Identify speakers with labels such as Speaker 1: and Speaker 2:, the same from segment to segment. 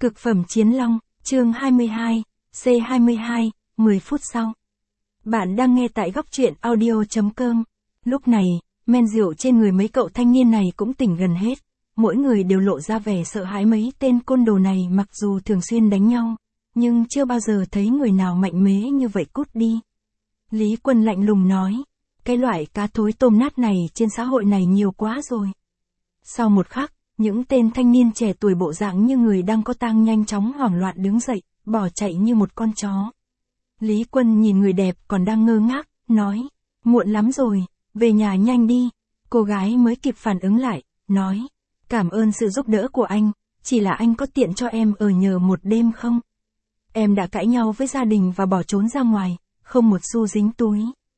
Speaker 1: Cực phẩm chiến long, chương 22, C22, 10 phút sau. Bạn đang nghe tại góc truyện audio.com. Lúc này, men rượu trên người mấy cậu thanh niên này cũng tỉnh gần hết. Mỗi người đều lộ ra vẻ sợ hãi mấy tên côn đồ này mặc dù thường xuyên đánh nhau, nhưng chưa bao giờ thấy người nào mạnh mẽ như vậy cút đi. Lý Quân lạnh lùng nói, cái loại cá thối tôm nát này trên xã hội này nhiều quá rồi. Sau một khắc, những tên thanh niên trẻ tuổi bộ dạng như người đang có tang nhanh chóng hoảng loạn đứng dậy, bỏ chạy như một con chó. Lý Quân nhìn người đẹp còn đang ngơ ngác, nói, muộn lắm rồi, về nhà nhanh đi. Cô gái mới kịp phản ứng lại, nói, cảm ơn sự giúp đỡ của anh, chỉ là anh có tiện cho em ở nhờ một đêm không? Em đã cãi nhau với gia đình và bỏ trốn ra ngoài, không một xu dính túi.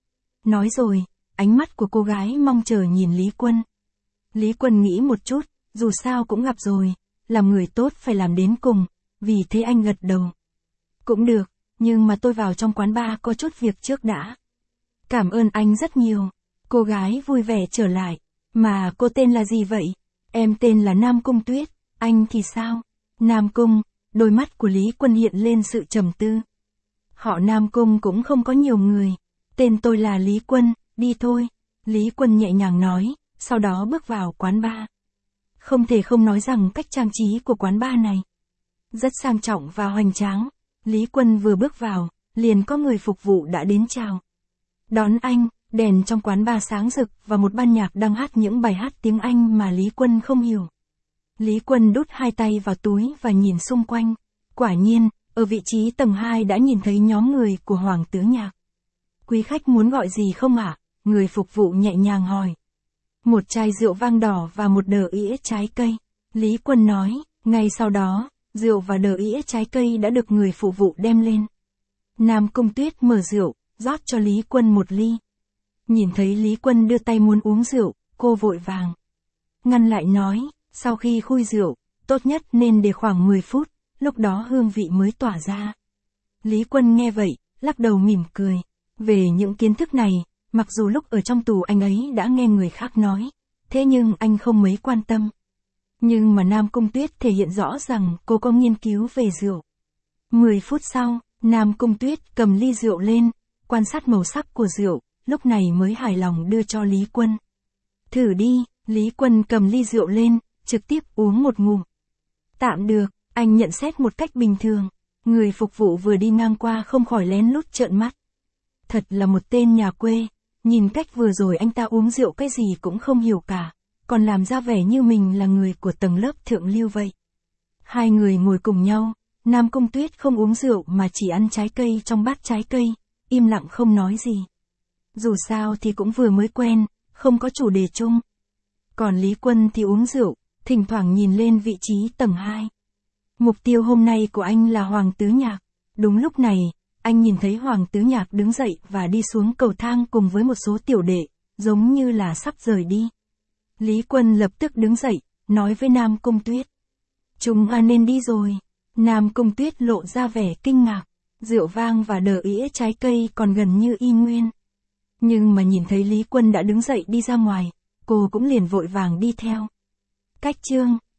Speaker 1: Nói rồi, ánh mắt của cô gái mong chờ nhìn Lý Quân. Lý Quân nghĩ một chút, dù sao cũng gặp rồi, làm người tốt phải làm đến cùng, vì thế anh gật đầu. Cũng được, nhưng mà tôi vào trong quán bar có chút việc trước đã. Cảm ơn anh rất nhiều. Cô gái vui vẻ trở lại, mà cô tên là gì vậy? Em tên là Nam Cung Tuyết, anh thì sao? Nam Cung, đôi mắt của Lý Quân hiện lên sự trầm tư. Họ Nam Cung cũng không có nhiều người. Tên tôi là Lý Quân, đi thôi. Lý Quân nhẹ nhàng nói, sau đó bước vào quán bar. Không thể không nói rằng cách trang trí của quán bar này rất sang trọng và hoành tráng. Lý Quân vừa bước vào, liền có người phục vụ đã đến chào. Đón anh, đèn trong quán bar sáng rực và một ban nhạc đang hát những bài hát tiếng Anh mà Lý Quân không hiểu. Lý Quân đút hai tay vào túi và nhìn xung quanh. Quả nhiên, ở vị trí tầng 2 đã nhìn thấy nhóm người của Hoàng Tứ Nhạc. Quý khách muốn gọi gì không ạ? Người phục vụ nhẹ nhàng hỏi. Một chai rượu vang đỏ và một đờ ĩa trái cây. Lý Quân nói, ngay sau đó, rượu và đờ ĩa trái cây đã được người phục vụ đem lên. Nam Cung Tuyết mở rượu, rót cho Lý Quân một ly. Nhìn thấy Lý Quân đưa tay muốn uống rượu, cô vội vàng ngăn lại nói, sau khi khui rượu, tốt nhất nên để khoảng 10 phút, lúc đó hương vị mới tỏa ra. Lý Quân nghe vậy, lắc đầu mỉm cười. Về những kiến thức này, mặc dù lúc ở trong tù anh ấy đã nghe người khác nói, thế nhưng anh không mấy quan tâm. Nhưng mà Nam Cung Tuyết thể hiện rõ rằng cô có nghiên cứu về rượu. 10 phút sau, Nam Cung Tuyết cầm ly rượu lên, quan sát màu sắc của rượu, lúc này mới hài lòng đưa cho Lý Quân. Thử đi, Lý Quân cầm ly rượu lên, trực tiếp uống một ngụm. Tạm được, anh nhận xét một cách bình thường. Người phục vụ vừa đi ngang qua không khỏi lén lút trợn mắt. Thật là một tên nhà quê, nhìn cách vừa rồi anh ta uống rượu cái gì cũng không hiểu cả, còn làm ra vẻ như mình là người của tầng lớp thượng lưu vậy. Hai người ngồi cùng nhau, Nam Cung Tuyết không uống rượu mà chỉ ăn trái cây trong bát trái cây, im lặng không nói gì. Dù sao thì cũng vừa mới quen, không có chủ đề chung. Còn Lý Quân thì uống rượu, thỉnh thoảng nhìn lên vị trí tầng 2. Mục tiêu hôm nay của anh là Hoàng Tứ Nhạc. Đúng lúc này, anh nhìn thấy Hoàng Tứ Nhạc đứng dậy và đi xuống cầu thang cùng với một số tiểu đệ, giống như là sắp rời đi. Lý Quân lập tức đứng dậy, nói với Nam Cung Tuyết. Chúng nên đi rồi. Nam Cung Tuyết lộ ra vẻ kinh ngạc, rượu vang và đờ ĩa trái cây còn gần như y nguyên. Nhưng mà nhìn thấy Lý Quân đã đứng dậy đi ra ngoài, cô cũng liền vội vàng đi theo. Cách chương,